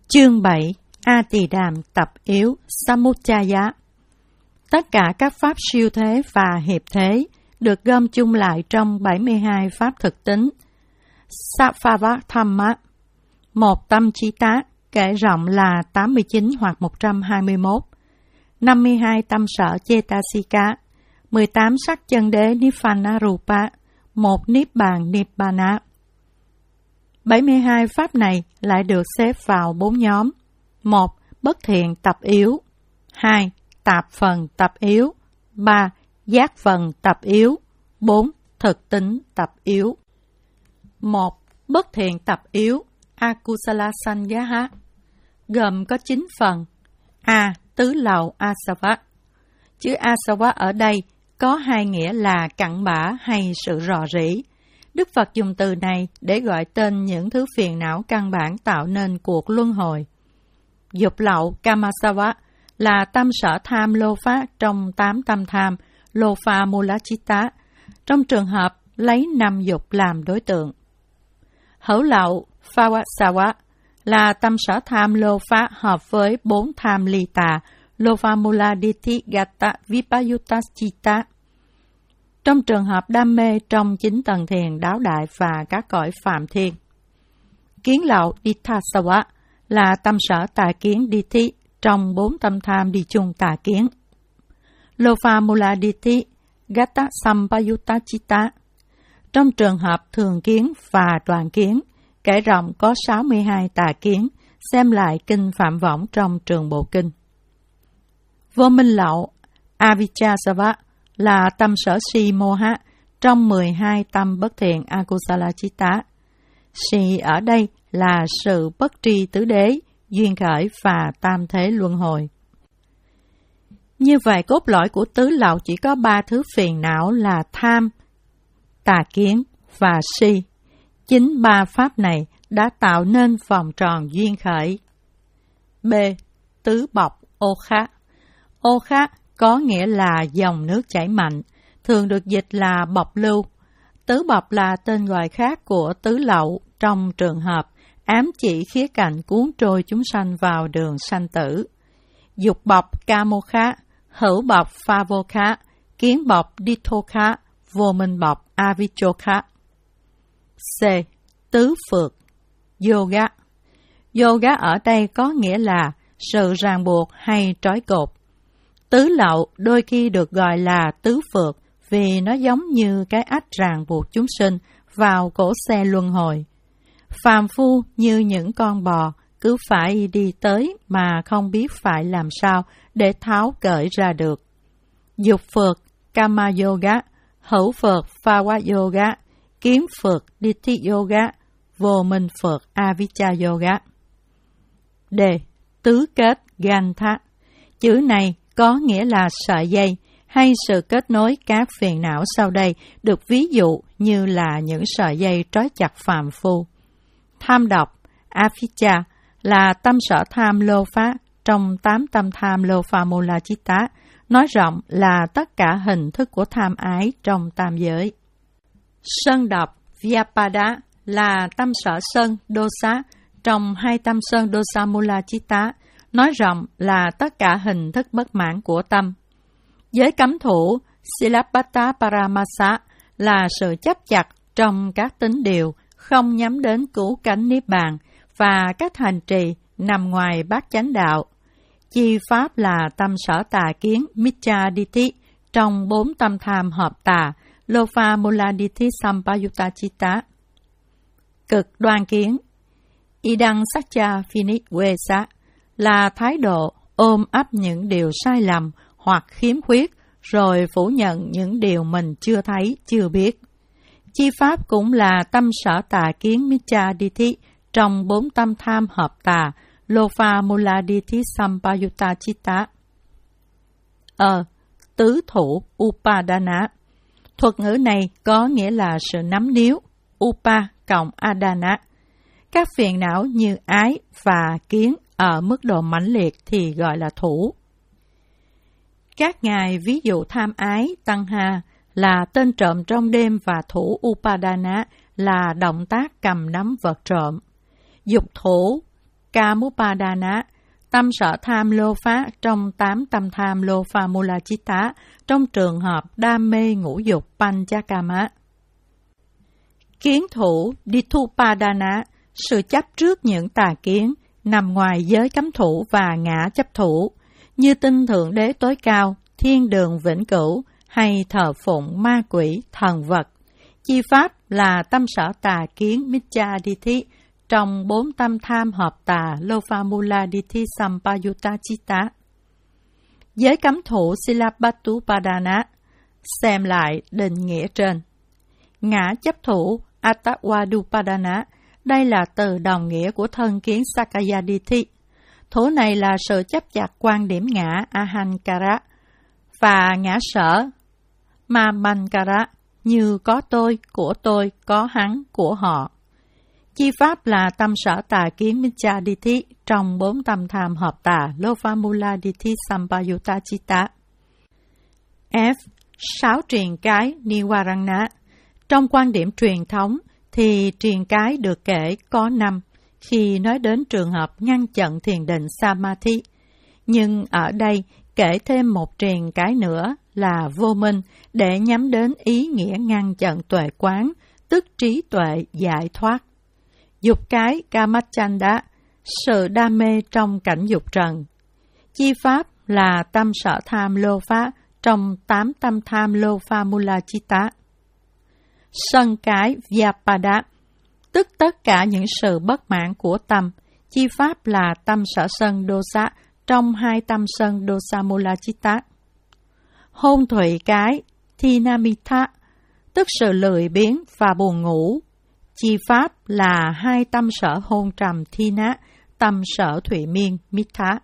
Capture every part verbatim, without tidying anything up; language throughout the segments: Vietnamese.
Chương bảy. A Tỳ Đàm tập yếu Samuccaya. Tất cả các pháp siêu thế và hiệp thế được gom chung lại trong bảy mươi hai pháp thực tính Sattva-thamma. Một tâm chí tá, kể rộng là tám mươi chín hoặc một trăm hai mươi mốt. năm mươi hai tâm sở Cetasika, mười tám sắc chân đế Nibbana Rupa, một Niết bàn Nibbana. bảy mươi hai pháp này lại được xếp vào bốn nhóm. một. Bất thiện tập yếu. hai. Tạp phần tập yếu. ba. Giác phần tập yếu. bốn. Thực tính tập yếu. một. Bất thiện tập yếu Akusala Sangaha gồm có chín phần. A. Tứ lậu Asava. Chữ Asava ở đây có hai nghĩa là cặn bã hay sự rò rỉ. Đức Phật dùng từ này để gọi tên những thứ phiền não căn bản tạo nên cuộc luân hồi. Dục lậu Kamasava là tâm sở tham lô phá trong tám tâm tham lô pha Mulachita, trong trường hợp lấy năm dục làm đối tượng. Hữu lậu Phawasava là tâm sở tham lô phá hợp với bốn tham ly tà lô pha Muladiti Gata Vipayutta Chitta, trong trường hợp đam mê trong chín tầng thiền đáo đại và các cõi phạm thiên. Kiến lậu Ditthasava là tâm sở tà kiến Dithi trong bốn tâm tham đi chung tà kiến. Lopha Muladiti Gata Sampayutta Chitta, trong trường hợp thường kiến và đoạn kiến, kể rộng có sáu mươi hai tà kiến, xem lại kinh Phạm Võng trong Trường Bộ Kinh. Vô minh lậu Avijjasava là tâm sở si moha trong mười hai tâm bất thiện Akusala Chitta. Si ở đây là sự bất tri tứ đế, duyên khởi và tam thế luân hồi. Như vậy, cốt lõi của tứ lậu chỉ có ba thứ phiền não là tham, tà kiến và si. Chính ba pháp này đã tạo nên vòng tròn duyên khởi. B. Tứ bọc Okha. Okha có nghĩa là dòng nước chảy mạnh, thường được dịch là bọc lưu. Tứ bọc là tên gọi khác của tứ lậu trong trường hợp ám chỉ khía cạnh cuốn trôi chúng sanh vào đường sanh tử. Dục bọc Kamokha, hữu bọc Favokha, kiến bọc Dittokha, vô minh bọc Avijjokha. C. Tứ phược Yoga. Yoga ở đây có nghĩa là sự ràng buộc hay trói cột. Tứ lậu đôi khi được gọi là tứ phược vì nó giống như cái ách ràng buộc chúng sinh vào cỗ xe luân hồi. Phàm phu như những con bò cứ phải đi tới mà không biết phải làm sao để tháo cởi ra được. Dục phược Kama Yoga, hữu phược Phava Yoga, kiến phược Ditti Yoga, vô minh phược Avijja Yoga. D. Tứ kết Gantha. Chữ này có nghĩa là sợi dây hay sự kết nối các phiền não sau đây được ví dụ như là những sợi dây trói chặt phàm phu. Tham độc Avijja là tâm sở tham lô phá trong tám tâm tham lô pha Mulachita, nói rộng là tất cả hình thức của tham ái trong tam giới. Sân độc Vyapada là tâm sở sân dosa trong hai tâm sân dosa Mulachita, nói rộng là tất cả hình thức bất mãn của tâm. Giới cấm thủ Silabbata Paramasa là sự chấp chặt trong các tín điều không nhắm đến cứu cánh Niết Bàn và các hành trì nằm ngoài bát chánh đạo. Chi pháp là tâm sở tà kiến Micca Ditti trong bốn tâm tham hợp tà Lopha Muladiti Sampayutta Chitta. Cực đoan kiến Idang Satcha Finitwesa là thái độ ôm ấp những điều sai lầm hoặc khiếm khuyết rồi phủ nhận những điều mình chưa thấy, chưa biết. Chi pháp cũng là tâm sở tà kiến Micca Ditti trong bốn tâm tham hợp tà Lopha Muladiti Sampayutta Chitta. Ờ, tứ thủ Upadana. Thuật ngữ này có nghĩa là sự nắm níu, Upa cộng Adana. Các phiền não như ái và kiến ở mức độ mãnh liệt thì gọi là thủ. Các ngài ví dụ tham ái, tăng ha là tên trộm trong đêm và thủ Upadana là động tác cầm nắm vật trộm. Dục thủ Kamupadana, tâm sở tham lô phá trong tám tâm tham lô pha mula chitta trong trường hợp đam mê ngũ dục Panchakama. Kiến thủ Dithupadana, sự chấp trước những tà kiến nằm ngoài giới cấm thủ và ngã chấp thủ, như tin thượng đế tối cao, thiên đường vĩnh cửu hay thờ phụng ma quỷ, thần vật. Chi pháp là tâm sở tà kiến Micchaditthi trong bốn tâm tham hợp tà Lophamula Ditthi Sampayutta Chitta. Giới cấm thủ Silabbatupadana, xem lại định nghĩa trên. Ngã chấp thủ Attvadupadana, đây là từ đồng nghĩa của thân kiến Sakkayaditthi. Thủ này là sự chấp chặt quan điểm ngã Ahankara và ngã sở Mamankara như có tôi, của tôi, có hắn, của họ. Chi pháp là tâm sở tà kiến Micchaditthi trong bốn tâm tham hợp tà Lophamula Ditthi Sampayutta Chitta. F. Sáu triền cái Niwarana. Trong quan điểm truyền thống thì triền cái được kể có năm khi nói đến trường hợp ngăn chặn thiền định Samadhi. Nhưng ở đây kể thêm một triền cái nữa là vô minh để nhắm đến ý nghĩa ngăn chặn tuệ quán, tức trí tuệ giải thoát. Dục cái Kamachanda, sự đam mê trong cảnh dục trần. Chi pháp là tâm sở tham lô phá trong tám tâm tham lô pha mula chitta. Sân cái Vyapada, tức tất cả những sự bất mãn của tâm. Chi pháp là tâm sở sân dosa trong hai tâm sân dosa mula chitta. Hôn thủy cái Thinamitha, tức sự lười biếng và buồn ngủ. Chi pháp là hai tâm sở hôn trầm Thina, tâm sở thủy miên Mitha.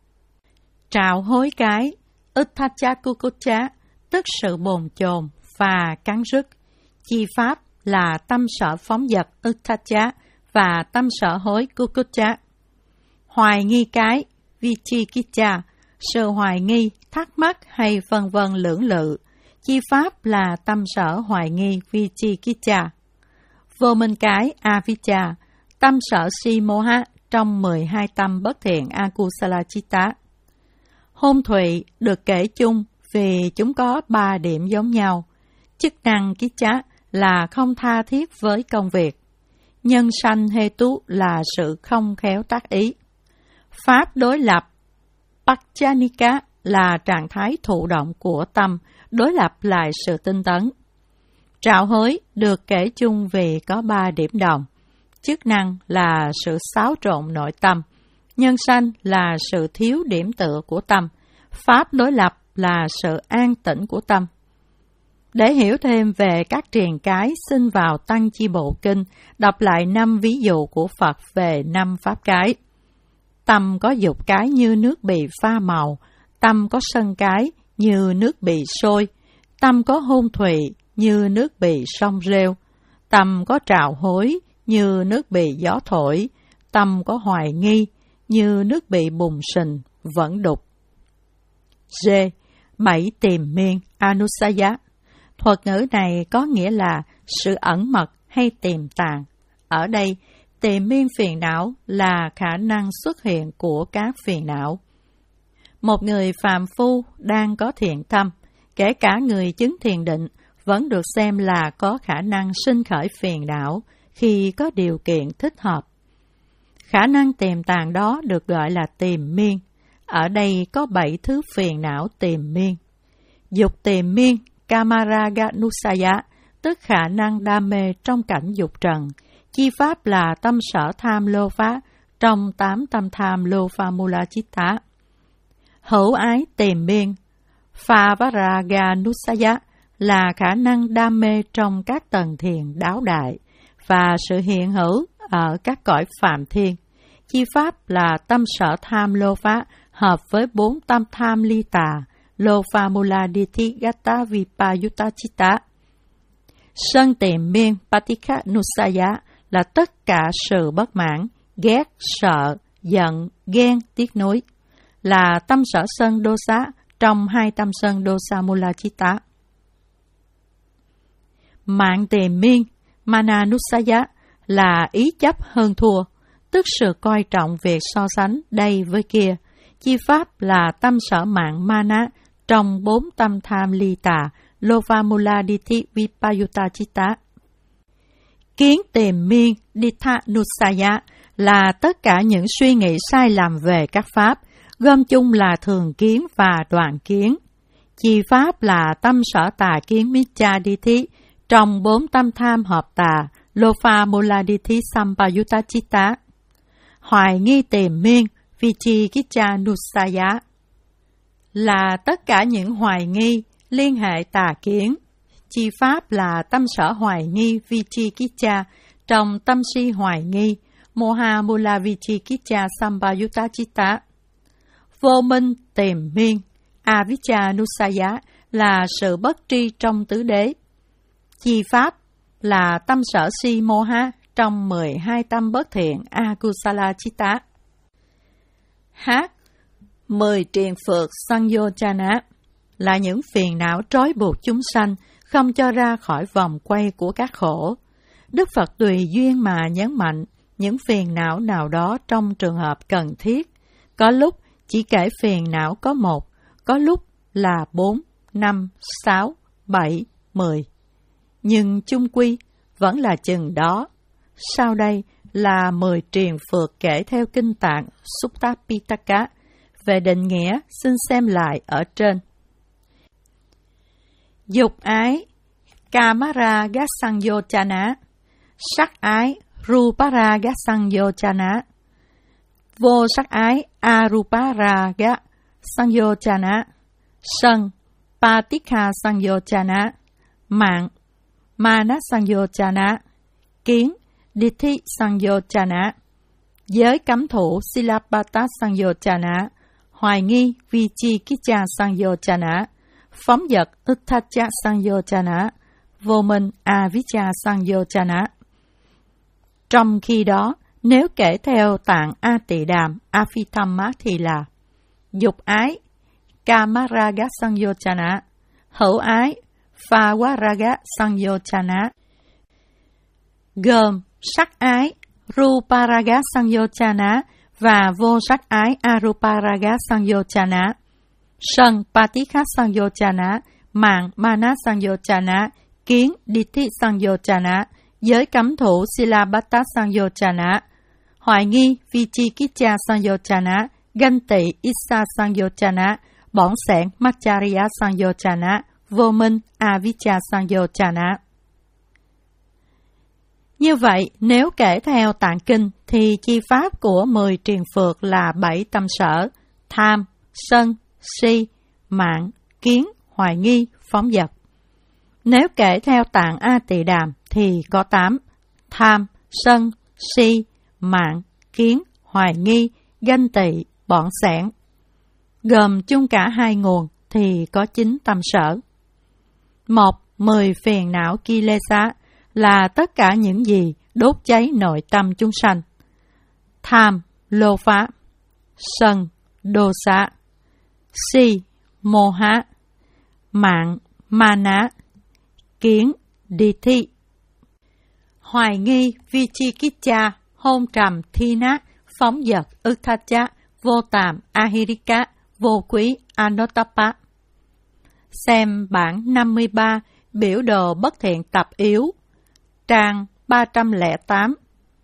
Trạo hối cái Utthachakukucha, tức sự bồn chồn và cắn rứt. Chi pháp là tâm sở phóng dật Utthacha và tâm sở hối Kukucha. Hoài nghi cái Vichikicha, sự hoài nghi, thắc mắc hay vân vân lưỡng lự. Chi pháp là tâm sở hoài nghi Vichikicha. Vô minh cái Avijja, tâm sở si moha trong mười hai tâm bất thiện Akusala Chitta. Hôn thủy được kể chung vì chúng có ba điểm giống nhau. Chức năng Kicha là không tha thiết với công việc. Nhân sanh Hetu là sự không khéo tác ý. Pháp đối lập Pacchanika là trạng thái thụ động của tâm, đối lập lại sự tinh tấn. Trạo hối được kể chung vì có ba điểm đồng. Chức năng là sự xáo trộn nội tâm. Nhân sanh là sự thiếu điểm tựa của tâm. Pháp đối lập là sự an tĩnh của tâm. Để hiểu thêm về các triền cái, xin vào Tăng Chi Bộ Kinh, đọc lại năm ví dụ của Phật về năm pháp cái. Tâm có dục cái như nước bị pha màu, tâm có sân cái như nước bị sôi, tâm có hôn thủy như nước bị sông rêu, tâm có trạo hối như nước bị gió thổi, tâm có hoài nghi như nước bị bùn sình, vẫn đục. G. Bảy tìm miên Anusaya. Thuật ngữ này có nghĩa là sự ẩn mật hay tiềm tàng. Ở đây, tìm miên phiền não là khả năng xuất hiện của các phiền não. Một người phàm phu đang có thiện tâm, kể cả người chứng thiền định, vẫn được xem là có khả năng sinh khởi phiền não khi có điều kiện thích hợp. Khả năng tiềm tàng đó được gọi là tiềm miên. Ở đây có bảy thứ phiền não tiềm miên. Dục tiềm miên Kamaraganusaya, tức khả năng đam mê trong cảnh dục trần. Chi pháp là tâm sở tham lô phá trong tám tâm tham lô pha mula chitta. Hữu ái tiềm miên Phavaраганусaya là khả năng đam mê trong các tầng thiền đáo đại và sự hiện hữu ở các cõi phàm thiên. Chi pháp là tâm sở tham lô phá hợp với bốn tâm tham ly tà, Lophamula Ditthi Gata Vipayutta Chitta. Sân tiềm miên Patikhanusaya là tất cả sự bất mãn, ghét, sợ, giận, ghen, tiếc nuối, là tâm sở sân dosa trong hai tâm sân dosa mula chitta. Mạng tiềm miên Mananusaya là ý chấp hơn thua, tức sự coi trọng việc so sánh đây với kia. Chi pháp là tâm sở mạng mana trong bốn tâm tham ly tà, lova mula dithi vipayutta chitta. Kiến tìm miên ditha nusaya là tất cả những suy nghĩ sai lầm về các pháp, gom chung là thường kiến và đoạn kiến. Chi pháp là tâm sở tà kiến miccha dithi trong bốn tâm tham hợp tà, lova mula dithi sampayutta chitta. Hoài nghi tìm miên vichikicca nusaya là tất cả những hoài nghi liên hệ tà kiến. Chi pháp là tâm sở hoài nghi vichikicca trong tâm si hoài nghi, moha mula vichikicca sampayutta chitta. Vô minh tìm miên avijja nusaya là sự bất tri trong tứ đế. Chi pháp là tâm sở si moha trong mười hai tâm bất thiện akusala chitta. H. Mười triền phược sanyochana là những phiền não trói buộc chúng sanh, không cho ra khỏi vòng quay của các khổ. Đức Phật tùy duyên mà nhấn mạnh những phiền não nào đó trong trường hợp cần thiết. Có lúc chỉ kể phiền não có một, có lúc là bốn, năm, sáu, bảy, mười. Nhưng chung quy vẫn là chừng đó. Sau đây là mười triền phược kể theo kinh tạng Sutta Pitaka. Về định nghĩa, xin xem lại ở trên. Dục ái, Kamaraga Sanyochana. Sắc ái, Ruparaga Sanyochana. Vô sắc ái, Aruparaga Sanyochana. Sân, Patikha Sanyochana. Mạng, Mana Sanyochana. Kiến, Dithi Sanyochana. Giới cấm thủ, Silapata Sanyochana. Hoài nghi, Vichikicca Sanyochana. Phóng dật, Utthacha Sanyochana. Vô minh, Avijja Sanyochana. Trong khi đó, nếu kể theo tạng A Tỳ Đàm, Apithamma thì là dục ái, Kamaraga Sanyochana. Hữu ái, Phawaraga Sanyochana. Gồm sắc ái, Ruparaga Sanyochana và vô sắc ái Aruparaga Sanyochana. Sân, Patikha Sanyochana. Mạng, Mana Sanyochana. Kiến, Dithi Sanyochana. Giới cấm thủ, Silabata Sanyochana. Hoài nghi, Vichikicca Sanyochana. Ganh tị, Issa Sanyochana. Bỏng sẻn, Macharya Sanyochana. Vô minh, Avijja Sanyochana. Như vậy, nếu kể theo tạng kinh, thì chi pháp của mười triền phược là bảy tâm sở: tham, sân, si, mạng, kiến, hoài nghi, phóng dật. Nếu kể theo tạng A Tỳ Đàm, thì có tám: tham, sân, si, mạng, kiến, hoài nghi, ganh tị, bỏng sẻn. Gồm chung cả hai nguồn thì có chín tâm sở. Một, mười phiền não kilesa là tất cả những gì đốt cháy nội tâm chúng sanh. Tham, lô phá. Sân, đô xá. Si, mô há. Mạng, ma ná. Kiến, đi thi. Hoài nghi, vichikicca, hôn trầm, thi nát, phóng dật, utthacha, vô tàm, ahirika, vô quý, anotapa. Xem bản năm mươi ba, biểu đồ bất thiện tập yếu, trang ba trăm lẻ tám.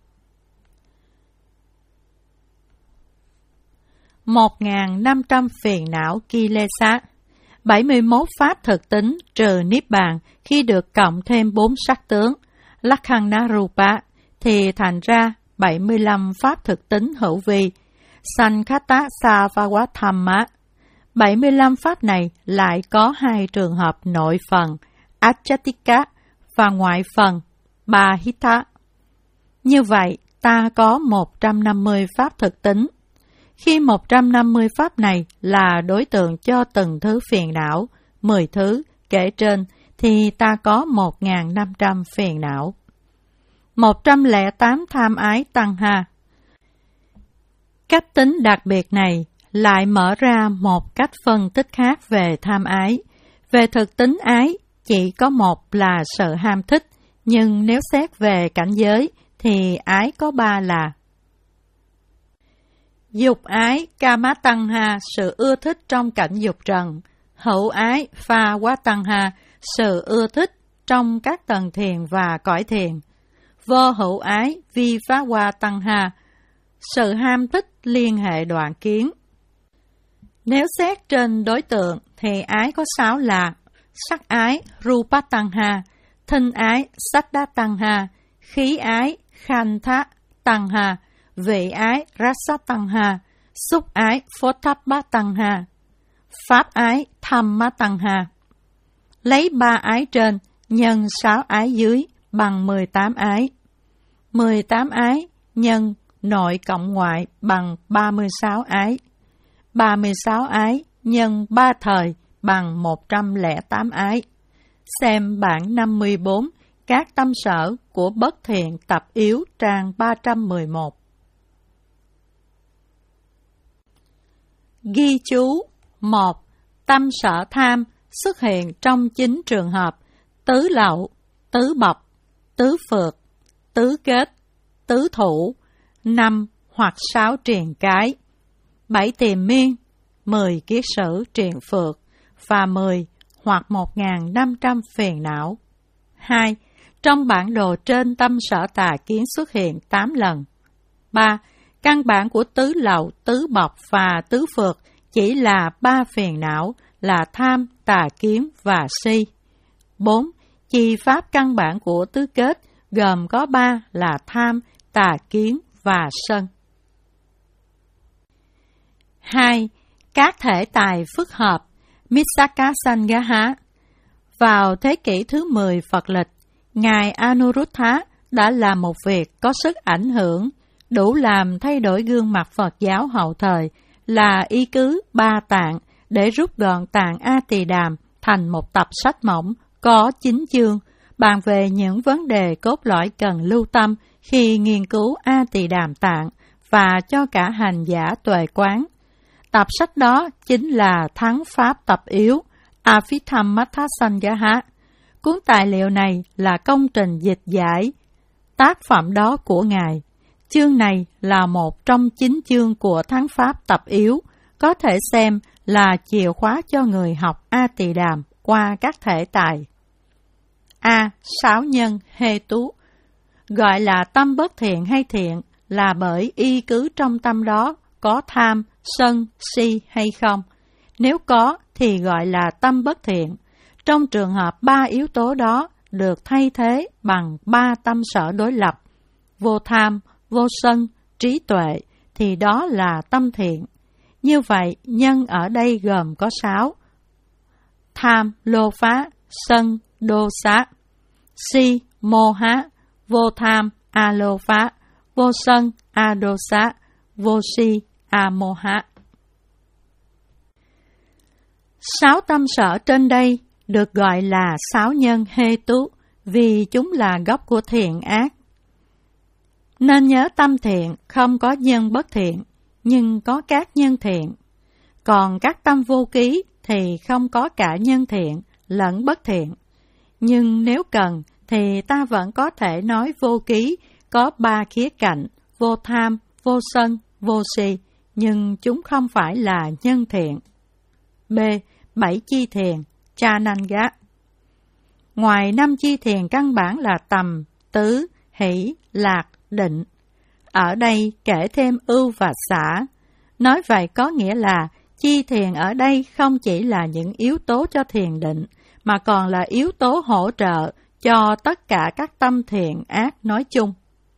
một nghìn năm trăm phiền não kilesa, bảy mươi mốt pháp thực tính trừ niết bàn khi được cộng thêm bốn sắc tướng Lakkhana Rupa thì thành ra bảy mươi lăm pháp thực tính hữu vi Sankhata Savavatamma. bảy mươi lăm pháp này lại có hai trường hợp nội phần Achatika và ngoại phần Bahita. Như vậy, ta có một trăm năm mươi pháp thực tính. Khi một trăm năm mươi pháp này là đối tượng cho từng thứ phiền não, mười thứ kể trên, thì ta có một nghìn năm trăm phiền não. một trăm lẻ tám tham ái tăng ha. Cách tính đặc biệt này lại mở ra một cách phân tích khác về tham ái. Về thực tính ái, chỉ có một là sự ham thích, nhưng nếu xét về cảnh giới thì ái có ba là Dục ái Kama Tăng Ha, sự ưa thích trong cảnh dục trần. Hữu ái Pha Quá Tăng Ha, sự ưa thích trong các tầng thiền và cõi thiền. Vô hữu ái Vi Phá Quá Tăng Ha, sự ham thích liên hệ đoạn kiến. Nếu xét trên đối tượng thì ái có sáu là sắc ái Rupa Tăng Ha, thinh ái Saddha Tăng Ha, khí ái Khantha Tăng Ha, vị ái Rasa Tăng Ha, xúc ái Photthappa Tăng Ha, pháp ái Dhamma Tăng Ha. Lấy ba ái trên nhân sáu ái dưới bằng mười tám ái. mười tám ái nhân nội cộng ngoại bằng ba mươi sáu ái. ba mươi sáu ái nhân ba thời bằng một trăm lẻ tám ái. Xem bảng năm mươi bốn, các tâm sở của bất thiện tập yếu trang ba trăm mười một. Ghi chú một. Tâm sở tham xuất hiện trong chín trường hợp: tứ lậu, tứ bọc, tứ phược, tứ kết, tứ thủ, năm hoặc sáu triền cái, bảy tiền miên, mười kiết sử triền phược và mười hoặc một nghìn năm trăm phiền não. hai. Trong bản đồ trên tâm sở tà kiến xuất hiện tám lần. ba. Căn bản của tứ lậu, tứ bọc và tứ phược chỉ là ba phiền não là tham, tà kiến và si. bốn. Chi pháp căn bản của tứ kết gồm có ba là tham, tà kiến và sân. hai. Các thể tài phức hợp Mitsaka Sangaha. Vào thế kỷ thứ mười Phật lịch, Ngài Anuruddha đã làm một việc có sức ảnh hưởng, đủ làm thay đổi gương mặt Phật giáo hậu thời, là y cứ ba tạng để rút gọn tạng A Tỳ Đàm thành một tập sách mỏng có chín chương, bàn về những vấn đề cốt lõi cần lưu tâm khi nghiên cứu A Tỳ Đàm tạng và cho cả hành giả tuệ quán. Tập sách đó chính là Thắng Pháp Tập Yếu, Abhidhammattha Sangaha. Cuốn tài liệu này là công trình dịch giải tác phẩm đó của Ngài. Chương này là một trong chín chương của Thắng Pháp Tập Yếu, có thể xem là chìa khóa cho người học A Tỳ Đàm qua các thể tài. A. Sáu nhân hê tú. Gọi là tâm bất thiện hay thiện là bởi y cứ trong tâm đó có tham, sân, si hay không. Nếu có thì gọi là tâm bất thiện. Trong trường hợp ba yếu tố đó được thay thế bằng ba tâm sở đối lập, vô tham, vô sân, trí tuệ, thì đó là tâm thiện. Như vậy, nhân ở đây gồm có sáu: tham, lô phá, sân, đô xá, si, mô há, vô tham, a lô phá, vô sân, a đô xá, vô si, a mô há. Sáu tâm sở trên đây được gọi là sáu nhân hê tú vì chúng là gốc của thiện ác. Nên nhớ tâm thiện không có nhân bất thiện, nhưng có các nhân thiện. Còn các tâm vô ký thì không có cả nhân thiện lẫn bất thiện. Nhưng nếu cần thì ta vẫn có thể nói vô ký có ba khía cạnh: vô tham, vô sân, vô si, nhưng chúng không phải là nhân thiện. B. Bảy chi thiền Chananga. Ngoài năm chi thiền căn bản là tầm, tứ, hỷ, lạc, định, ở đây kể thêm ưu và xả. Nói vậy có nghĩa là chi thiền ở đây không chỉ là những yếu tố cho thiền định, mà còn là yếu tố hỗ trợ cho tất cả các tâm thiện ác nói chung.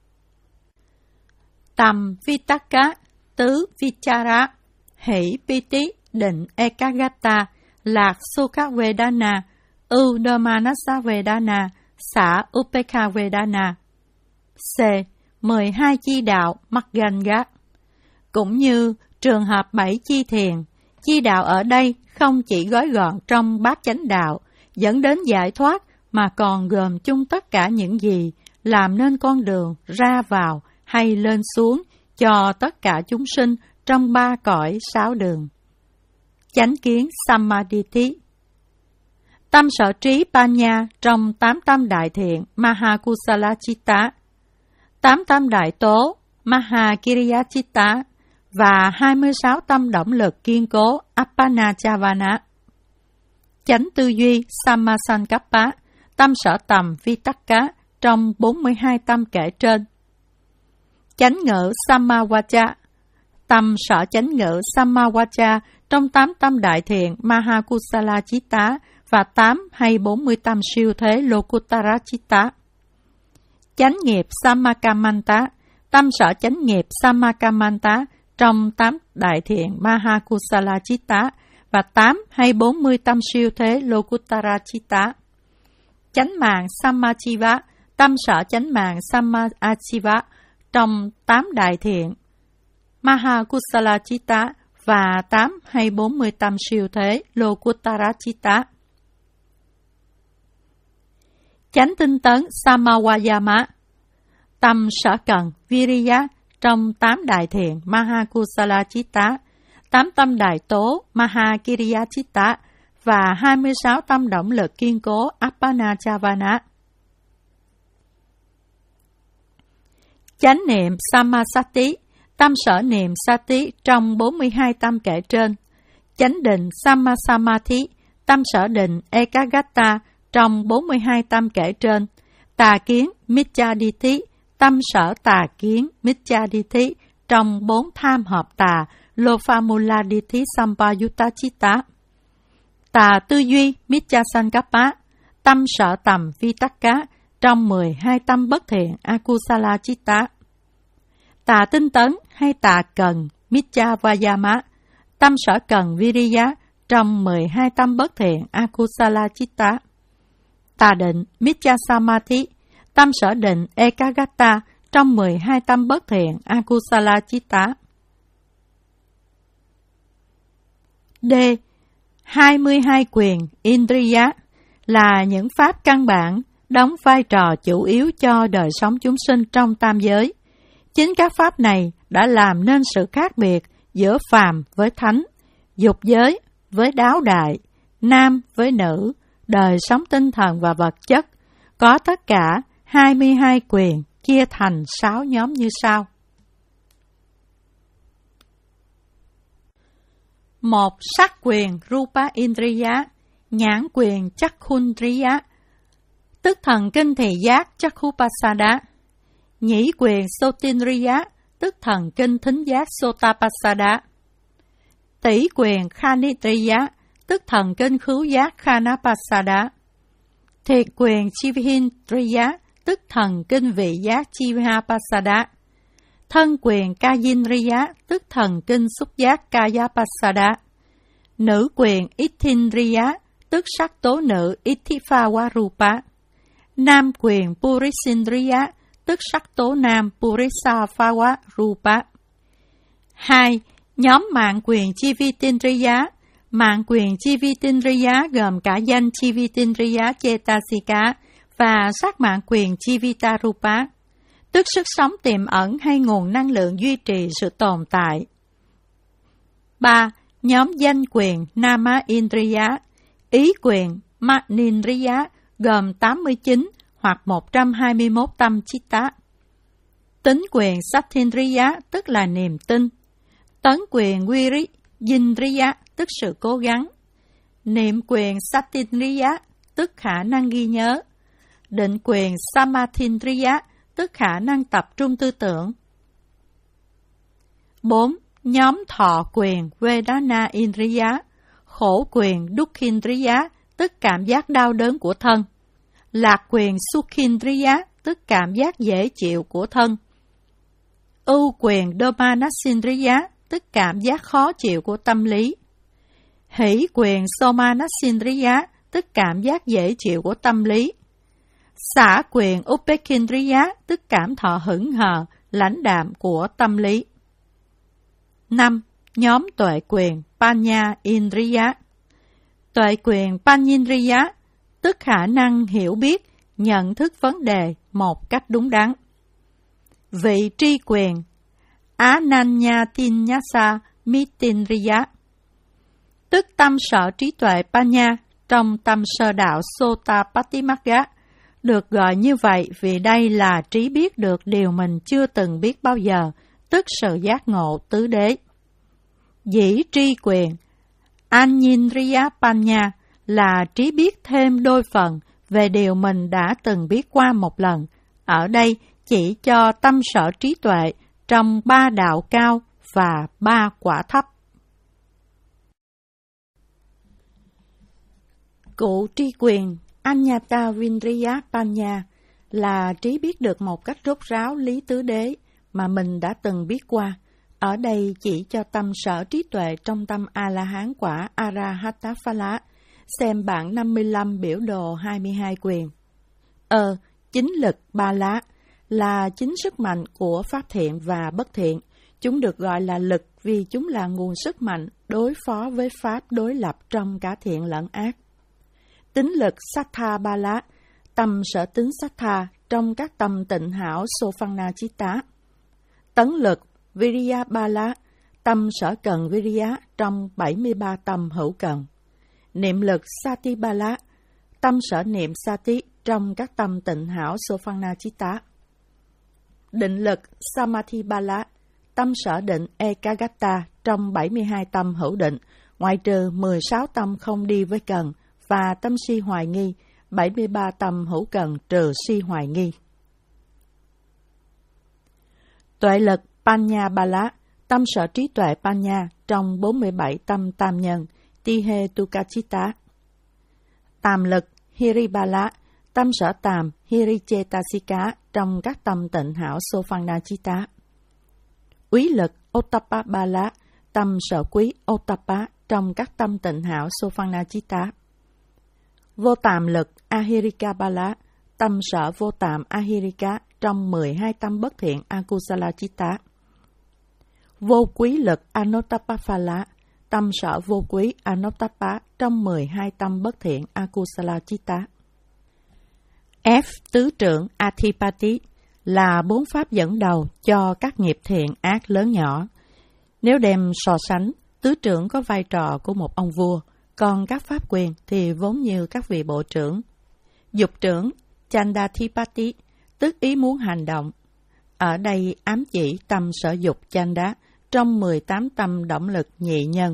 Tầm Vitaka, tứ Vichara, hỷ Piti, định Ekagata, lạc Sukha Vedana, ưu Domanassa Vedana, xả Upekha Vedana. C. mười hai chi đạo Magga. Cũng như trường hợp bảy chi thiền, chi đạo ở đây không chỉ gói gọn trong bát chánh đạo dẫn đến giải thoát, mà còn gồm chung tất cả những gì làm nên con đường ra vào hay lên xuống cho tất cả chúng sinh trong ba cõi sáu đường. Chánh kiến Samadhi. Tâm sở trí Panya trong tám tâm đại thiện Mahakusala Chitta, tám tâm đại tố Mahakiriya Chitta và hai mươi sáu tâm động lực kiên cố Appanachavana. Chánh tư duy Sammasankappa, tâm sở tầm Vitakka trong bốn mươi hai tâm kể trên. Chánh ngữ Sammawacha, tâm sở chánh ngữ Sammawacha trong tám tâm đại thiện Mahakusala Chitta và tám hay bốn mươi tâm siêu thế Lokuttara Chitta. Chánh nghiệp Sammakamanta, tâm sở chánh nghiệp Sammakamanta trong tám đại thiện Mahakusala Chitta và tám hay bốn mươi tâm siêu thế Lokuttara Chitta. Chánh mạng Sammachiva, tâm sở chánh mạng Sammachiva trong tám đại thiện Mahakusala Chitta và tám hay bốn mươi tâm siêu thế Lokuttara Chitta. Chánh tinh tấn Sammavayama, tâm sở cần Viriya trong tám đại thiện Mahakusala Chitta, tám tâm đại tố Mahakiriya Chitta và hai mươi sáu tâm động lực kiên cố Appanachavana. Chánh niệm Sammasati, tâm sở niệm Sati trong bốn mươi hai tâm kể trên. Chánh định Sammasamadhi, tâm sở định Ekagata trong bốn mươi hai tâm kể trên. Tà kiến Micchaditthi, tâm sở tà kiến Micchaditthi trong bốn tham hợp tà Lophamulladitthi Sampayutta Chitta. Tà tư duy Micchasankappa, tâm sở tầm Vitakka trong mười hai tâm bất thiện Akusala Chitta. Tà tinh tấn hay tà cần Michavayama, tâm sở cần Viriya trong mười hai tâm bất thiện Akusala Chitta. Tà định Micchasamadhi, tâm sở định Ekagata trong mười hai tâm bất thiện Akusala Chitta. D. hai mươi hai quyền Indriya là những pháp căn bản đóng vai trò chủ yếu cho đời sống chúng sinh trong tam giới. Chính các pháp này đã làm nên sự khác biệt giữa phàm với thánh, dục giới với đáo đại, nam với nữ, đời sống tinh thần và vật chất, có tất cả hai mươi hai quyền chia thành sáu nhóm như sau. Một. Sắc quyền Rupa Indriya, nhãn quyền Chakkhundriya, tức thần kinh thị giác Chakkhupasada. Nhĩ quyền Sotindriya, tức thần kinh thính giác Sotapasada. Tỷ quyền Khanidriya, tức thần kinh khứu giác Khanapasada. Thiệt quyền Chivhindriya, tức thần kinh vị giác Chivhapasada. Thân quyền Kayindriya, tức thần kinh xúc giác Kayapasada. Nữ quyền Ithindriya, tức sắc tố nữ Ithiphawarupa. Nam quyền Purisindriya, tức sắc tố nam Purisaphawarupa. Hai. Nhóm mạng quyền Chivitindriya. Mạng quyền Chivitindriya gồm cả danh Chivitindriya Chetasika và sắc mạng quyền Chivitarupa, tức sức sống tiềm ẩn hay nguồn năng lượng duy trì sự tồn tại. Ba. Nhóm danh quyền Nama Indriya. Ý quyền Manindriya gồm tám mươi chín hoặc một trăm hai mươi mốt tâm chitta. Tính quyền Sattindriya tức là niềm tin. Tấn quyền Viriyindriya tức sự cố gắng. Niệm quyền Sattindriya tức khả năng ghi nhớ. Định quyền Samadhindriya tức khả năng tập trung tư tưởng. Bốn. Nhóm thọ quyền Vedana Indriya. Khổ quyền Dukhindriya tức cảm giác đau đớn của thân. Lạc quyền Sukhindriya tức cảm giác dễ chịu của thân. Ưu quyền Domanasindriya tức cảm giác khó chịu của tâm lý. Hỷ quyền Somanasindriya tức cảm giác dễ chịu của tâm lý. Xả quyền Upekindriya tức cảm thọ hững hờ, lãnh đạm của tâm lý. Năm. Nhóm tuệ quyền Panya Indriya. Tuệ quyền Panyindriya tức khả năng hiểu biết, nhận thức vấn đề một cách đúng đắn. Vị tri quyền Ananyatinyasa Mitindriya, tức tâm sở trí tuệ Panya trong tâm sơ đạo Sotapattimarga, được gọi như vậy vì đây là trí biết được điều mình chưa từng biết bao giờ, tức sự giác ngộ tứ đế. Dĩ tri quyền, Anyindriya Panya là trí biết thêm đôi phần về điều mình đã từng biết qua một lần. Ở đây chỉ cho tâm sở trí tuệ trong ba đạo cao và ba quả thấp. Cụ tri quyền Anyata Vindriya Panya là trí biết được một cách rốt ráo lý tứ đế mà mình đã từng biết qua. Ở đây chỉ cho tâm sở trí tuệ trong tâm A-la-hán quả Arahata-phala, xem bảng năm mươi lăm biểu đồ hai mươi hai quyền. Ờ, chính lực ba lá là chính sức mạnh của pháp thiện và bất thiện. Chúng được gọi là lực vì chúng là nguồn sức mạnh đối phó với pháp đối lập trong cả thiện lẫn ác. Tính lực Sattha ba lá, tâm sở tướng Sattha trong các tâm tịnh hảo Sophana-chitta. Tấn lực Viriya ba lá, tâm sở cần Viriya trong bảy mươi ba tâm hữu cần. Niệm lực Sati ba lá, tâm sở niệm Sati trong các tâm tịnh hảo Sophana-chitta. Định lực Samadhi ba lá, tâm sở định Ekagata trong bảy mươi hai tâm hữu định, ngoại trừ mười sáu tâm không đi với cần, và tâm si hoài nghi, bảy mươi ba tâm hữu cần trừ si hoài nghi. Tuệ lực Panya Bala, tâm sở trí tuệ Panya trong bốn mươi bảy tâm tam nhân, Tihe Tukachita. Tàm lực Hiribala, tâm sở tàm Hirichetasika trong các tâm tịnh hảo Sophana-chitta. Úy lực Ottappa Bala, tâm sở quý Ottappa trong các tâm tịnh hảo Sophana-chitta. Vô tàm lực Ahirika Bala, tâm sở vô tàm Ahirika trong mười hai tâm bất thiện Akusala-chitta. Vô quý lực Anottappa Phala, tâm sở vô quý Anottappa trong mười hai tâm bất thiện Akusala-chitta. F. Tứ trưởng Adhipati là bốn pháp dẫn đầu cho các nghiệp thiện ác lớn nhỏ. Nếu đem so sánh, tứ trưởng có vai trò của một ông vua, còn các pháp quyền thì vốn như các vị bộ trưởng. Dục trưởng Chandathipati, tức ý muốn hành động. Ở đây ám chỉ tâm sở dục Chanda trong mười tám tâm động lực nhị nhân,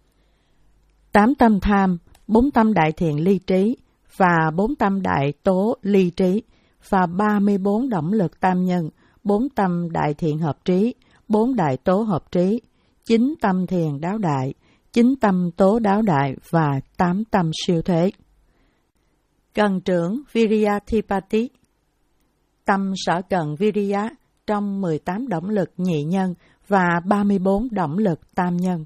tám tâm tham, bốn tâm đại thiện ly trí và bốn tâm đại tố ly trí, và ba mươi bốn động lực tam nhân, bốn tâm đại thiện hợp trí, bốn đại tố hợp trí, chín tâm thiền đáo đại, chín tâm tố đáo đại và tám tâm siêu thế. Cần trưởng Viriyathipati, tâm sở cần Viriya trong mười tám động lực nhị nhân và ba mươi bốn động lực tam nhân.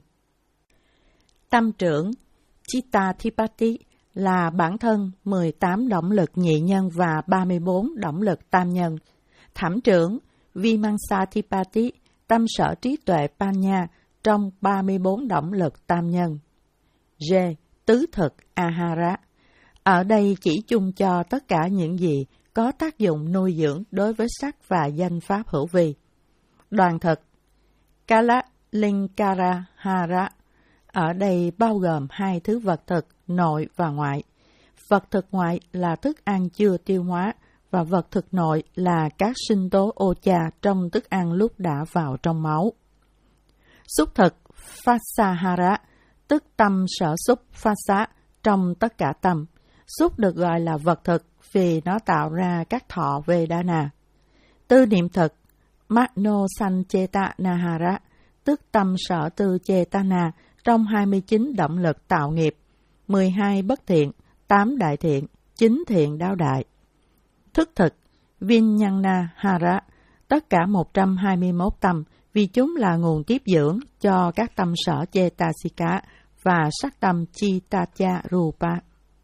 Tâm trưởng Chittathipati là bản thân mười tám động lực nhị nhân và ba mươi bốn động lực tam nhân. Thảm trưởng Vimamsathipati, tâm sở trí tuệ Panya trong ba mươi bốn động lực tam nhân. G. Tứ thực Ahara. Ở đây chỉ chung cho tất cả những gì có tác dụng nuôi dưỡng đối với sắc và danh pháp hữu vi. Đoàn thực Kala Linkara Hara. Ở đây bao gồm hai thứ vật thực, nội và ngoại. Vật thực ngoại là thức ăn chưa tiêu hóa, và vật thực nội là các sinh tố ocha trong thức ăn lúc đã vào trong máu. Xúc thực Phasahara, tức tâm sở xúc Phasa trong tất cả tâm. Xúc được gọi là vật thực vì nó tạo ra các thọ Vedana. Tư niệm thực Mano Sancheta Nahara, tức tâm sở tư Chetana trong hai mươi chín động lực tạo nghiệp, mười hai bất thiện, tám đại thiện, chín thiện đáo đại. Thức thực Vinyana Hara, tất cả một trăm hai mươi mốt tâm, vì chúng là nguồn tiếp dưỡng cho các tâm sở Chetasika và sắc tâm Chittacha Rupa.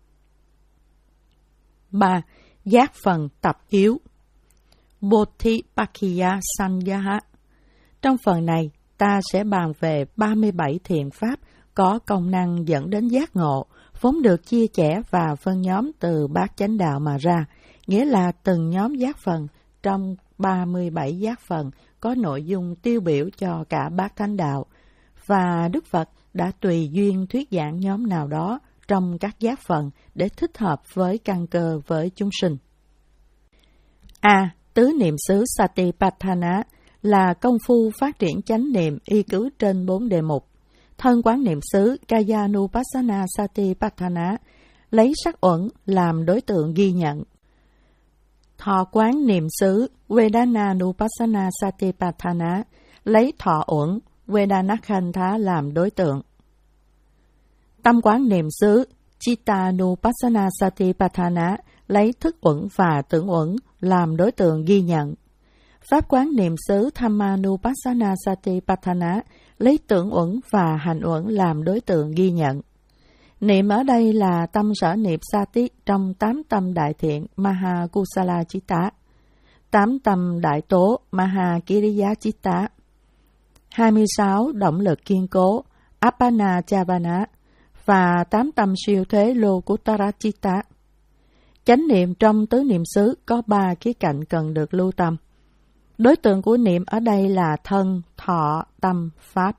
ba. Giác phần tập yếu Bodhipakkhya Sanyaha. Trong phần này, ta sẽ bàn về ba mươi bảy thiện pháp có công năng dẫn đến giác ngộ, vốn được chia sẻ và phân nhóm từ bát chánh đạo mà ra, nghĩa là từng nhóm giác phần trong ba mươi bảy giác phần có nội dung tiêu biểu cho cả bát chánh đạo, và Đức Phật đã tùy duyên thuyết giảng nhóm nào đó trong các giác phần để thích hợp với căn cơ với chúng sinh. A. Tứ niệm xứ Satipatthana là công phu phát triển chánh niệm y cứ trên bốn đề mục. Thân quán niệm xứ Kayanupassana Satipatthana lấy sắc uẩn làm đối tượng ghi nhận. Thọ quán niệm xứ Vedananupassana Satipatthana lấy thọ uẩn Vedanakkhantha làm đối tượng. Tâm quán niệm xứ Chittanupassana Satipatthana lấy thức uẩn và tưởng uẩn làm đối tượng ghi nhận. Pháp quán niệm xứ Dhammanupassana Satipatthana lấy tưởng uẩn và hành uẩn làm đối tượng ghi nhận. Niệm ở đây là tâm sở niệm Sati trong tám tâm đại thiện Mahakusala Chitta, tám tâm đại tố Mahakiriya Chitta, hai mươi sáu động lực kiên cố Appana Chavana và tám tâm siêu thế Lokuttara Chitta. Chánh niệm trong tứ niệm xứ có ba khía cạnh cần được lưu tâm. Đối tượng của niệm ở đây là thân, thọ, tâm, pháp.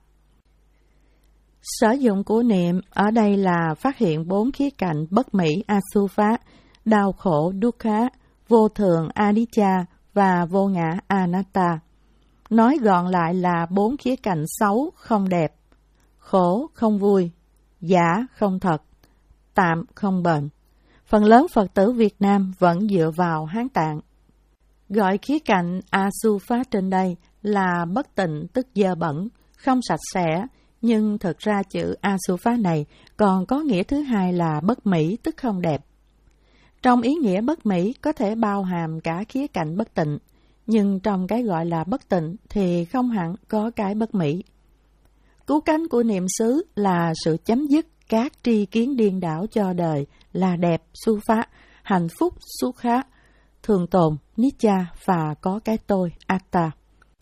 Sử dụng của niệm ở đây là phát hiện bốn khía cạnh bất mỹ Asupha, đau khổ Dukkha, vô thường Anicca và vô ngã Anatta. Nói gọn lại là bốn khía cạnh xấu không đẹp, khổ không vui, giả không thật, tạm không bền. Phần lớn Phật tử Việt Nam vẫn dựa vào Hán Tạng. Gọi khía cạnh Asupha trên đây là bất tịnh tức dơ bẩn, không sạch sẽ, nhưng thực ra chữ Asupha này còn có nghĩa thứ hai là bất mỹ tức không đẹp. Trong ý nghĩa bất mỹ có thể bao hàm cả khía cạnh bất tịnh, nhưng trong cái gọi là bất tịnh thì không hẳn có cái bất mỹ. Cứu cánh của niệm xứ là sự chấm dứt các tri kiến điên đảo cho đời là đẹp, Supha, hạnh phúc, Sukha, thường tồn, Nitya và có cái tôi, Atta.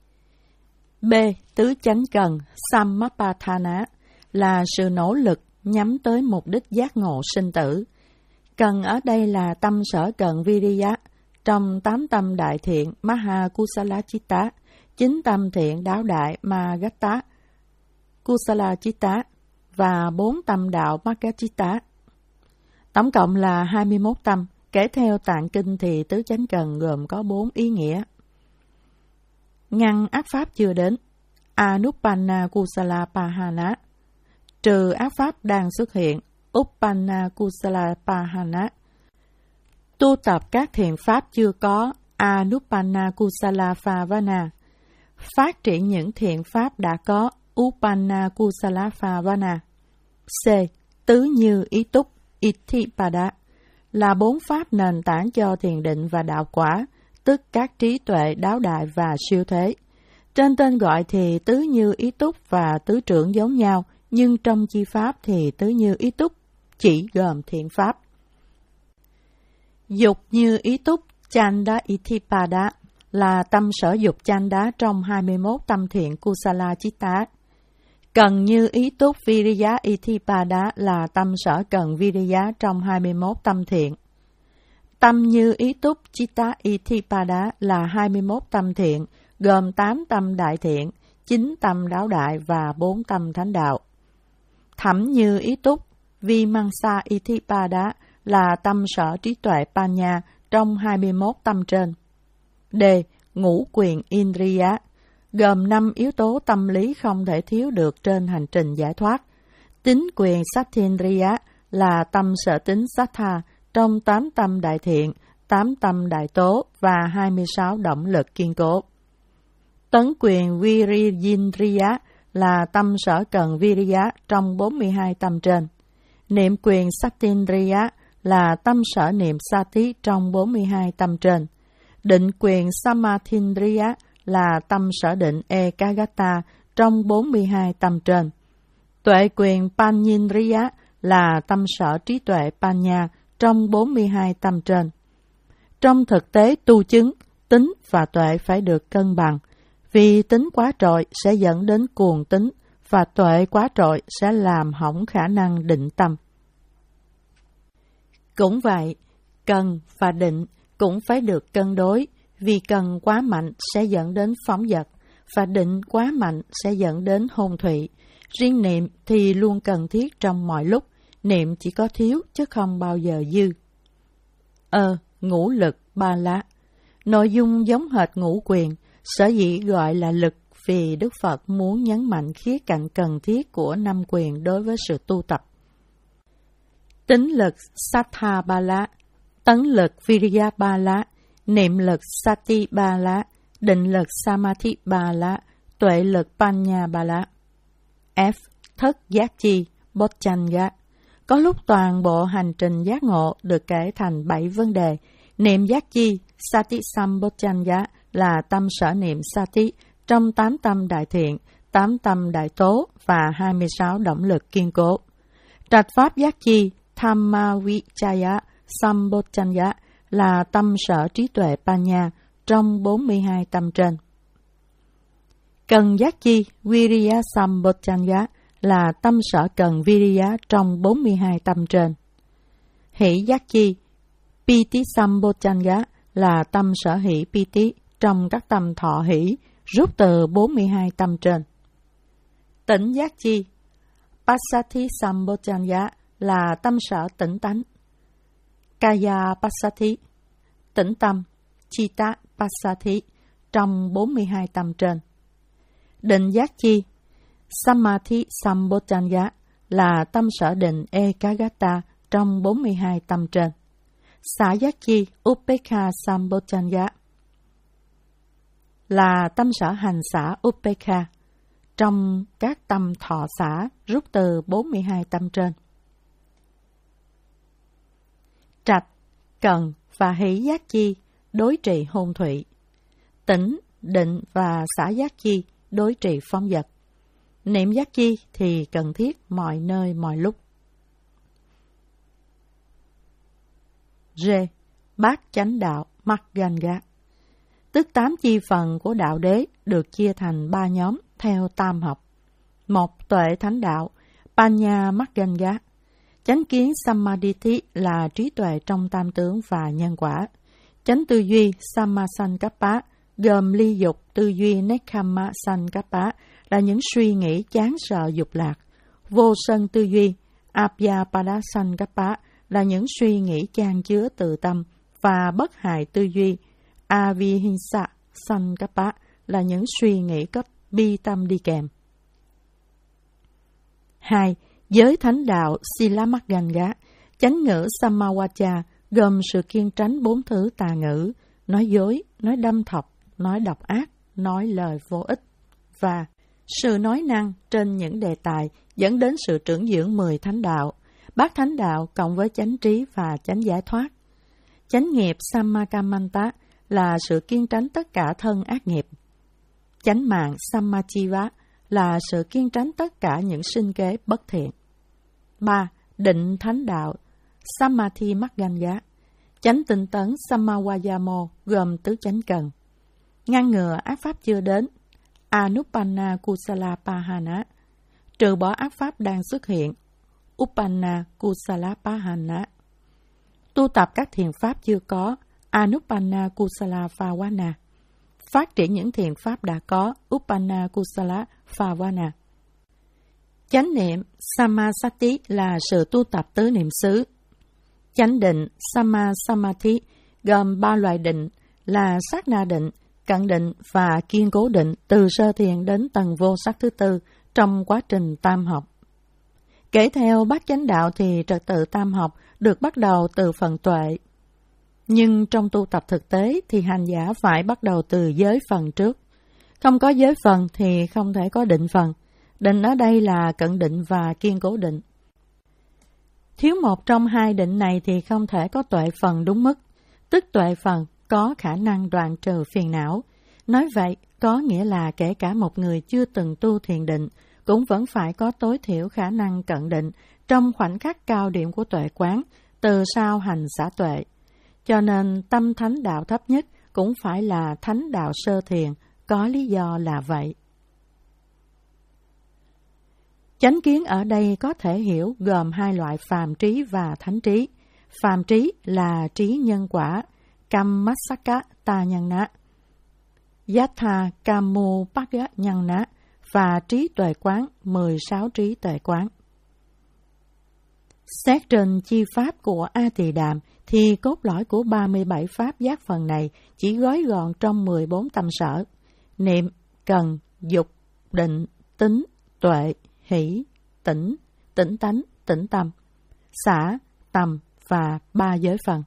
B. Tứ chánh cần, Sammappathana, là sự nỗ lực nhắm tới mục đích giác ngộ sinh tử. Cần ở đây là tâm sở cần Viriya, trong tám tâm đại thiện Mahakusala Chitta, chín tâm thiện đáo đại Magatta, Kusala Chitta và bốn tâm đạo Magga Chitta. Tổng cộng là hai mươi mốt tâm, kể theo Tạng Kinh thì tứ chánh cần gồm có bốn ý nghĩa. Ngăn ác pháp chưa đến, Anupanna Kusala Pahana, trừ ác pháp đang xuất hiện, Uppanna Kusala Pahana, tu tập các thiện pháp chưa có, Anupanna Kusala Phavana, phát triển những thiện pháp đã có, Uppanna Kusala Phavana. C. Tứ như ý túc, Itipada, là bốn pháp nền tảng cho thiền định và đạo quả, tức các trí tuệ đáo đại và siêu thế. Trên tên gọi thì tứ như ý túc và tứ trưởng giống nhau, nhưng trong chi pháp thì tứ như ý túc chỉ gồm thiện pháp. Dục như ý túc, Chanda Itipada, là tâm sở dục Chanda trong hai mươi mốt tâm thiện Kusala Chitta. Cần như ý túc Viriya Itipada là tâm sở cần Viriya trong hai mươi mốt tâm thiện. Tâm như ý túc Chitta Itipada là hai mươi mốt tâm thiện, gồm tám tâm đại thiện, chín tâm đáo đại và bốn tâm thánh đạo. Thẩm như ý túc Vimamsa Itipada là tâm sở trí tuệ Panya trong hai mươi mốt tâm trên. D. Ngũ quyền Indriya, gồm năm yếu tố tâm lý không thể thiếu được trên hành trình giải thoát. Tính quyền Sattindriya là tâm sở tính Sattha trong tám tâm đại thiện, tám tâm đại tố và hai mươi sáu động lực kiên cố. Tấn quyền Viriyindriya là tâm sở cần Viriya trong bốn mươi hai tâm trên. Niệm quyền Sattindriya là tâm sở niệm Sati trong bốn mươi hai tâm trên. Định quyền Samathindriya là tâm sở định Ekagata trong bốn mươi hai tâm trên. Tuệ quyền Panyindriya là tâm sở trí tuệ Panya trong bốn mươi hai tâm trên. Trong thực tế tu chứng, tính và tuệ phải được cân bằng, vì tính quá trội sẽ dẫn đến cuồng tính và tuệ quá trội sẽ làm hỏng khả năng định tâm. Cũng vậy, cần và định cũng phải được cân đối, vì cần quá mạnh sẽ dẫn đến phóng dật, và định quá mạnh sẽ dẫn đến hôn thủy. Riêng niệm thì luôn cần thiết trong mọi lúc, niệm chỉ có thiếu chứ không bao giờ dư. Ờ, ngũ lực ba lá. Nội dung giống hệt ngũ quyền, Sở dĩ gọi là lực vì Đức Phật muốn nhấn mạnh khía cạnh cần thiết của năm quyền đối với sự tu tập. Tính lực Sattha Bala, tấn lực Viriya Bala, niệm lực Sati Bala, định lực Samadhi Bala, tuệ lực Panya Bala. F. Thất giác chi Bojjhanga. Có lúc toàn bộ hành trình giác ngộ được kể thành bảy vấn đề. Niệm giác chi Sati Sambojjhanga là tâm sở niệm Sati trong tám tâm đại thiện, tám tâm đại tố và hai mươi sáu động lực kiên cố. Trạch pháp giác chi Dhammavichaya Sambojjhanga là tâm sở trí tuệ Panya trong bốn mươi hai tâm trên. Cần giác chi Viriya Sambojjhanga là tâm sở cần Viriya trong bốn mươi hai tâm trên. Hỷ giác chi Piti Sambojjhanga là tâm sở hỷ Piti trong các tâm thọ hỷ rút từ bốn mươi hai tâm trên. Tỉnh giác chi Passathi Sambojjhanga là tâm sở tỉnh tánh. Kaya Passathi tỉnh tâm, Chitta Passathi trong bốn mươi hai tâm trên. Định giác chi Samadhi Sambojjhanga là tâm sở định Ekagata trong bốn mươi hai tâm trên. Xả giác chi Upekkha Sambojjhanga là tâm sở hành xả Upekkha trong các tâm thọ xả rút từ bốn mươi hai tâm trên. Trạch, cần và hỷ giác chi đối trị hôn thụy. Tỉnh, định và xả giác chi đối trị phóng dật. Niệm giác chi thì cần thiết mọi nơi mọi lúc. G. Bát chánh đạo Magga. Tức tám chi phần của đạo đế được chia thành ba nhóm theo tam học. Một, tuệ thánh đạo Panya Magga. Chánh kiến Samadhi là trí tuệ trong tam tướng và nhân quả. Chánh tư duy Sammasankappa gồm ly dục, tư duy Nekkhamma Sankappa là những suy nghĩ chán sợ dục lạc. Vô sân tư duy Abhyapada Sankappa là những suy nghĩ chan chứa từ tâm, và bất hại tư duy Avihimsa Sankappa là những suy nghĩ có bi tâm đi kèm. Hai, giới thánh đạo Silamagga, chánh ngữ Sammawacha gồm sự kiêng tránh bốn thứ tà ngữ, nói dối, nói đâm thọc, nói độc ác, nói lời vô ích, và sự nói năng trên những đề tài dẫn đến sự trưởng dưỡng mười thánh đạo, bát thánh đạo cộng với chánh trí và chánh giải thoát. Chánh nghiệp Sammakamanta là sự kiêng tránh tất cả thân ác nghiệp. Chánh mạng Sammachiva là sự kiêng tránh tất cả những sinh kế bất thiện. Ba, định thánh đạo Samadhi Magga. Chánh tinh tấn Sammavayamo gồm tứ chánh cần. Ngăn ngừa ác pháp chưa đến Anupanna Kusala Pahana, trừ bỏ ác pháp đang xuất hiện Upanna Kusala Pahana. Tu tập các thiền pháp chưa có Anupanna Kusala Phawana, phát triển những thiền pháp đã có Upanna Kusala Phawana. Chánh niệm Sammasati là sự tu tập tứ niệm xứ. Chánh định Sammasamadhi gồm ba loại định là sát na định, cận định và kiên cố định từ sơ thiền đến tầng vô sắc thứ tư trong quá trình tam học. Kể theo bát chánh đạo thì trật tự tam học được bắt đầu từ phần tuệ. Nhưng trong tu tập thực tế thì hành giả phải bắt đầu từ giới phần trước. Không có giới phần thì không thể có định phần. Định ở đây là cận định và kiên cố định. Thiếu một trong hai định này thì không thể có tuệ phần đúng mức, tức tuệ phần có khả năng đoạn trừ phiền não. Nói vậy, có nghĩa là kể cả một người chưa từng tu thiền định, cũng vẫn phải có tối thiểu khả năng cận định trong khoảnh khắc cao điểm của tuệ quán, từ sau hành xả tuệ. Cho nên tâm thánh đạo thấp nhất cũng phải là thánh đạo sơ thiền, có lý do là vậy. Chánh kiến ở đây có thể hiểu gồm hai loại phàm trí và thánh trí. Phàm trí là trí nhân quả, Kammasaka ta nhân ná, Yatha Kamupakya nhân ná, và trí tuệ quán, mười sáu trí tuệ quán. Xét trên chi pháp của A Tỳ Đàm thì cốt lõi của ba mươi bảy pháp giác phần này chỉ gói gọn trong mười bốn tâm sở. niệm, cần, dục, định, tính, tuệ, hỷ, tỉnh, tỉnh tánh, tỉnh tâm, xả, tầm và ba giới phần.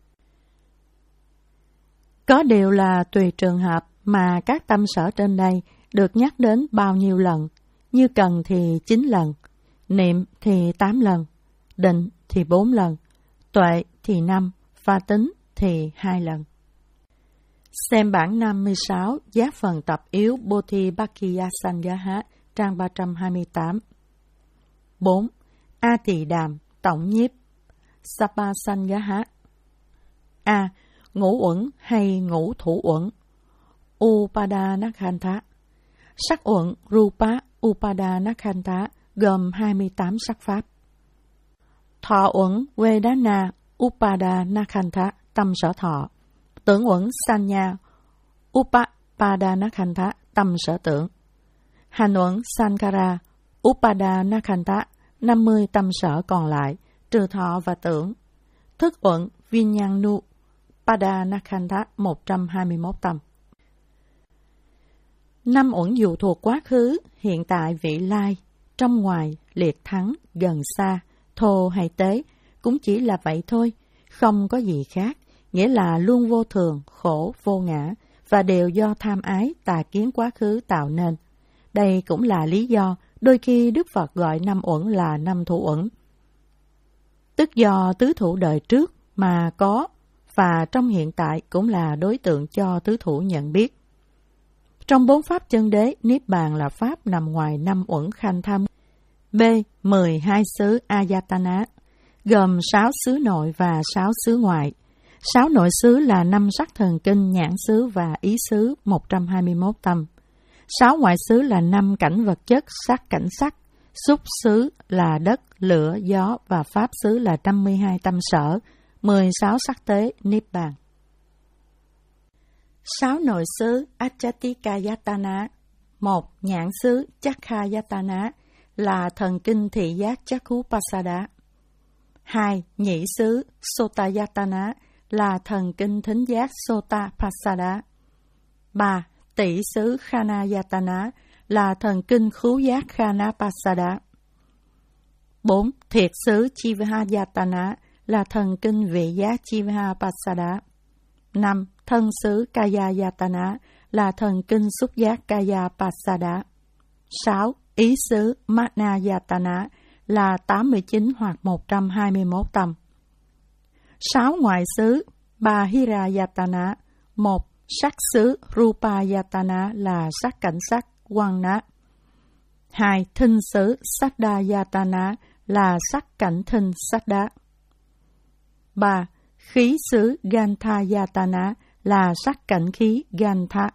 Có điều là tùy trường hợp mà các tâm sở trên đây được nhắc đến bao nhiêu lần, như cần thì chín lần, niệm thì tám lần, định thì bốn lần, tuệ thì năm, và tính thì hai lần. Xem bản năm mươi sáu, giác phần tập yếu Bodhipakkhiya Sangaha, trang ba trăm hai mươi tám. bốn. A Tỳ Đàm, tổng nhiếp, Sapa Sangaha. A. Ngũ uẩn hay ngũ thủ uẩn, Upadanakkhantha. Sắc uẩn Rupa Upadanakkhantha gồm hai mươi tám sắc pháp. Thọ uẩn Vedana Upadanakkhantha, tâm sở thọ. Tưởng uẩn Sanya Upadanakkhantha, tâm sở tưởng. Hành uẩn Sankara Upadanakkhantha, năm mươi tâm sở còn lại, trừ thọ và tưởng. Thức uẩn Vinyanu Upadanakkhantha, một trăm hai mươi mốt tâm. Năm uẩn dù thuộc quá khứ, hiện tại, vị lai, trong ngoài, liệt thắng, gần xa, thô hay tế, cũng chỉ là vậy thôi, không có gì khác, nghĩa là luôn vô thường, khổ, vô ngã, và đều do tham ái, tà kiến quá khứ tạo nên. Đây cũng là lý do đôi khi Đức Phật gọi năm uẩn là năm thủ uẩn. Tức do tứ thủ đời trước mà có, và trong hiện tại cũng là đối tượng cho tứ thủ nhận biết. Trong bốn pháp chân đế, Niết Bàn là pháp nằm ngoài năm uẩn khanh tham. B. mười hai xứ Ayatana, gồm sáu xứ nội và sáu xứ ngoại. Sáu nội xứ là năm sắc thần kinh, nhãn xứ và ý xứ, một trăm hai mươi mốt tâm. Sáu ngoại xứ là năm cảnh vật chất, sắc cảnh sắc. Xúc xứ là đất, lửa, gió và pháp xứ là năm mươi hai tâm sở, mười sáu sắc tế, Niết Bàn. Sáu nội xứ Achatikayatana. Một. Nhãn xứ Chakhayatana là thần kinh thị giác Chakkhupasada. Hai. Nhĩ xứ Sotayatana là thần kinh thính giác Sotapasada. Ba. Tỷ xứ Khanayatana là thần kinh khứu giác Khanapasada. Bốn. Thiệt xứ Chivahayatana là thần kinh vị giác Chivahapasada. Năm. Thân xứ Kayayatana là thần kinh xúc giác Kayapasada. Sáu. Ý xứ Manayatana là tám mươi chín hoặc một trăm hai mươi mốt tâm. Sáu ngoại xứ Bahirayatana. Một. Sắc xứ Rupayatana là sắc cảnh sắc Wanna. Hai. Thinh xứ Saddayatana là sắc cảnh thinh Saddha. Ba. Khí xứ Ganthayatana là sắc cảnh khí Gantha.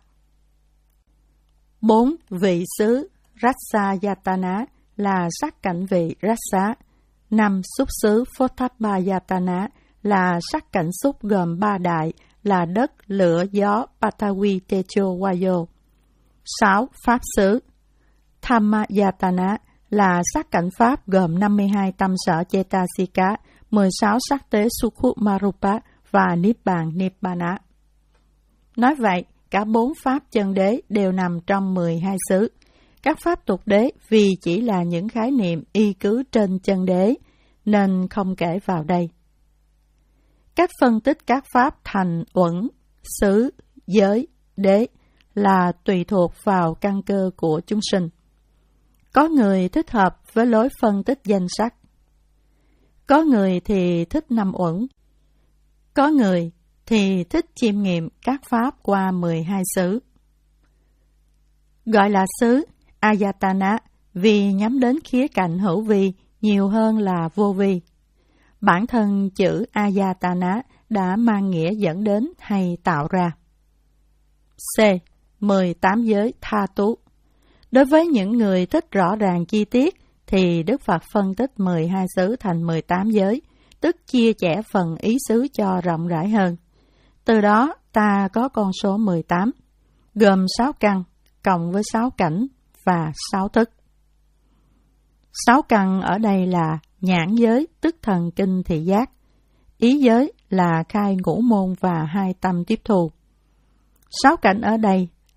Bốn. Vị xứ Rasayatana là sắc cảnh vị Rasa. Năm. Xúc xứ Photthapayatana là sắc cảnh xúc gồm ba đại là đất, lửa, gió, Patawi, Techo, Vayo. Sáu. Pháp xứ Thammayatana là sắc cảnh pháp gồm năm mươi hai tâm sở Cetasika, mười sáu sắc tế Sukhuma-rupa và Niết Bàn Nibbana. Nói vậy, cả bốn pháp chân đế đều nằm trong mười hai xứ. Các pháp tục đế vì chỉ là những khái niệm y cứ trên chân đế, nên không kể vào đây. Cách phân tích các pháp thành uẩn, xứ, giới, đế là tùy thuộc vào căn cơ của chúng sinh. Có người thích hợp với lối phân tích danh sắc. Có người thì thích năm uẩn. Có người thì thích chiêm nghiệm các pháp qua mười hai xứ. Gọi là xứ Ayatana vì nhắm đến khía cạnh hữu vi nhiều hơn là vô vi. Bản thân chữ Ayatana đã mang nghĩa dẫn đến hay tạo ra. C. mười tám giới tha tú. Đối với những người thích rõ ràng chi tiết thì Đức Phật phân tích mười hai xứ thành mười tám giới, tức chia chẻ phần ý xứ cho rộng rãi hơn. Từ đó ta có con số mười tám, gồm sáu căn, cộng với sáu cảnh và sáu thức. Sáu căn ở đây là nhãn giới, tức thần kinh thị giác. Ý giới là khai ngũ môn và hai tâm tiếp thu. Sáu cảnh ở đây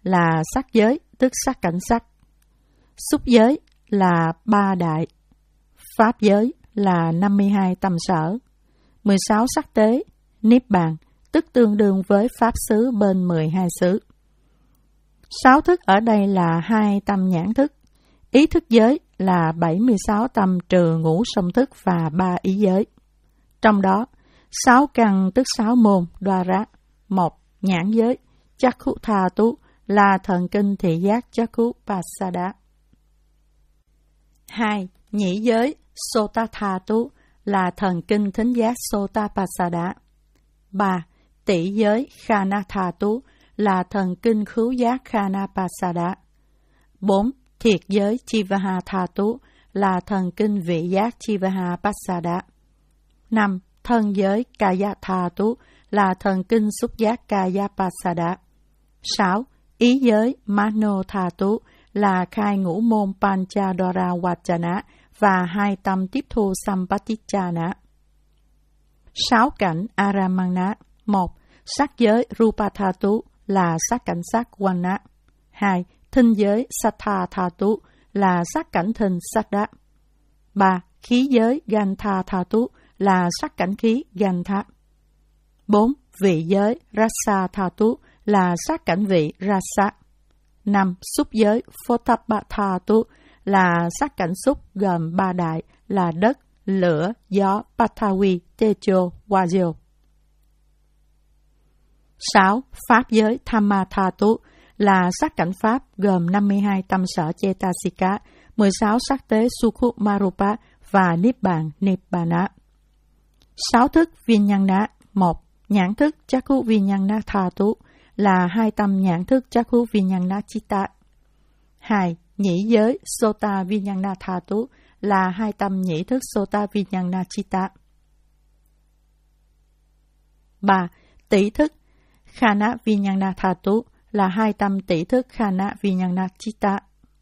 là sắc giới, tức sắc cảnh sắc. Xúc giới là ba đại. Pháp giới là năm mươi hai tâm sở. mười sáu sắc tế, niết bàn, tức tương đương với pháp xứ bên mười hai xứ. Sáu thức ở đây là hai tâm nhãn thức. Ý thức giới là bảy mươi sáu tâm trừ ngũ song thức và ba ý giới. Trong đó, sáu căn tức sáu môn, đoa rá. Một, nhãn giới, chakku tha tú là thần kinh thị giác chakku pasada. Hai, nhĩ giới, sota tha tú là thần kinh thính giác sota pasada. Ba, tỷ giới, khana tha tú là thần kinh khứu giác khana pasada. Bốn, thiệt giới, chivaha tha tú là thần kinh vị giác chivaha pasada. Năm, thân giới, kaya tha tú là thần kinh xúc giác kaya pasada. Sáu, ý giới, mano tha tú là khai ngũ môn panchadora vajana và hai tâm tiếp thu sampatichana. Sáu cảnh aramana. Một, sắc giới rupa tha tú là sắc cảnh sắc wana. Hai, thinh giới sattha tha tú là sắc cảnh thinh saddha. Ba, khí giới gantha tha tú là sắc cảnh khí gantha. Bốn, vị giới rasa tha tú là sắc cảnh vị rasa. Năm, xúc giới photappa tha tú là sắc cảnh xúc gồm ba đại là đất, lửa, gió, pathavi, tejo, vajo. Sáu, pháp giới Thamma tha tú là sắc cảnh pháp gồm năm mươi hai tâm sở Cetasika, mười sáu sắc tế Sukhumarupa và Niết bàn Nibbana. Sáu thức Viññāṇa. Một, nhãn thức Chakku Viññāṇa tha tú là hai tâm nhãn thức Chakku Viññāṇa Chitta. Hai, nhĩ giới Sota Viññāṇa tha tú là hai tâm nhĩ thức Sota Viññāṇa Chitta. Ba, tỷ thức Khana Viññāṇa tha tú là hai tâm tỷ thức Khana Viññāṇa Chitta.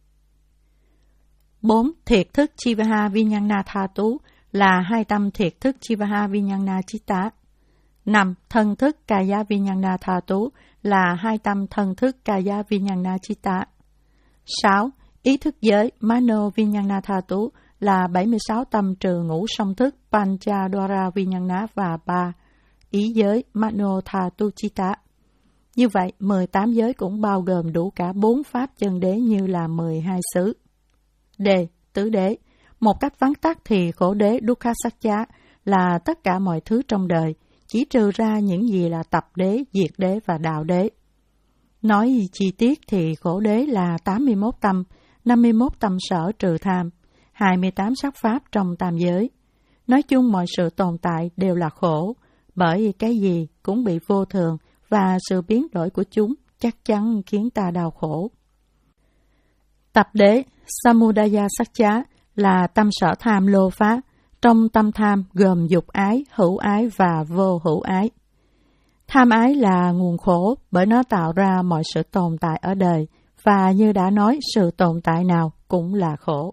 Bốn, thiệt thức Chivaha Viññāṇa tha tú là hai tâm thiệt thức Chivaha Viññāṇa Chitta. Năm, thân thức Kaya Viññāṇa tha tú là hai tâm thân thức Kaya Viññāṇa Chitta. Sáu, ý thức giới Mano Viññāṇa tha tú là bảy mươi sáu tâm trừ ngũ song thức Panchadora Viññāṇa và ba, ý giới Mano tha tú Chitta. Như vậy, mười tám giới cũng bao gồm đủ cả bốn pháp chân đế như là mười hai xứ. D. Tứ đế. Một cách vắn tắt thì khổ đế Dukkha-sacca là tất cả mọi thứ trong đời, chỉ trừ ra những gì là tập đế, diệt đế và đạo đế. Nói chi tiết thì khổ đế là tám mươi mốt tâm, năm mươi mốt tâm sở trừ tham, hai mươi tám sắc pháp trong tam giới. Nói chung mọi sự tồn tại đều là khổ, bởi cái gì cũng bị vô thường và sự biến đổi của chúng chắc chắn khiến ta đau khổ. Tập đế Samudaya Sacca là tâm sở tham lô phá, trong tâm tham gồm dục ái, hữu ái và vô hữu ái. Tham ái là nguồn khổ bởi nó tạo ra mọi sự tồn tại ở đời, và như đã nói, sự tồn tại nào cũng là khổ.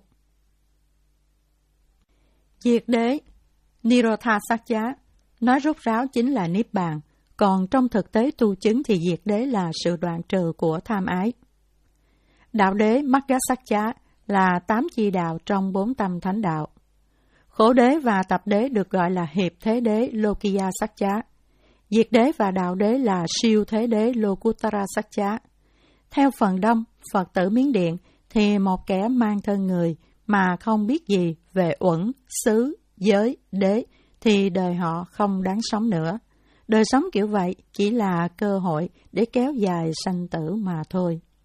Diệt đế Nirodha Sacca nói rút ráo chính là Niết bàn, còn trong thực tế tu chứng thì diệt đế là sự đoạn trừ của tham ái. Đạo đế Magga Sacca là tám chi đạo trong bốn tâm thánh đạo. Khổ đế và tập đế được gọi là hiệp thế đế Lokiya Sacca. Diệt đế và đạo đế là siêu thế đế Lokuttara Sacca. Theo phần đông, Phật tử Miến Điện thì một kẻ mang thân người mà không biết gì về uẩn, xứ, giới, đế thì đời họ không đáng sống nữa. Đời sống kiểu vậy chỉ là cơ hội để kéo dài sanh tử mà thôi.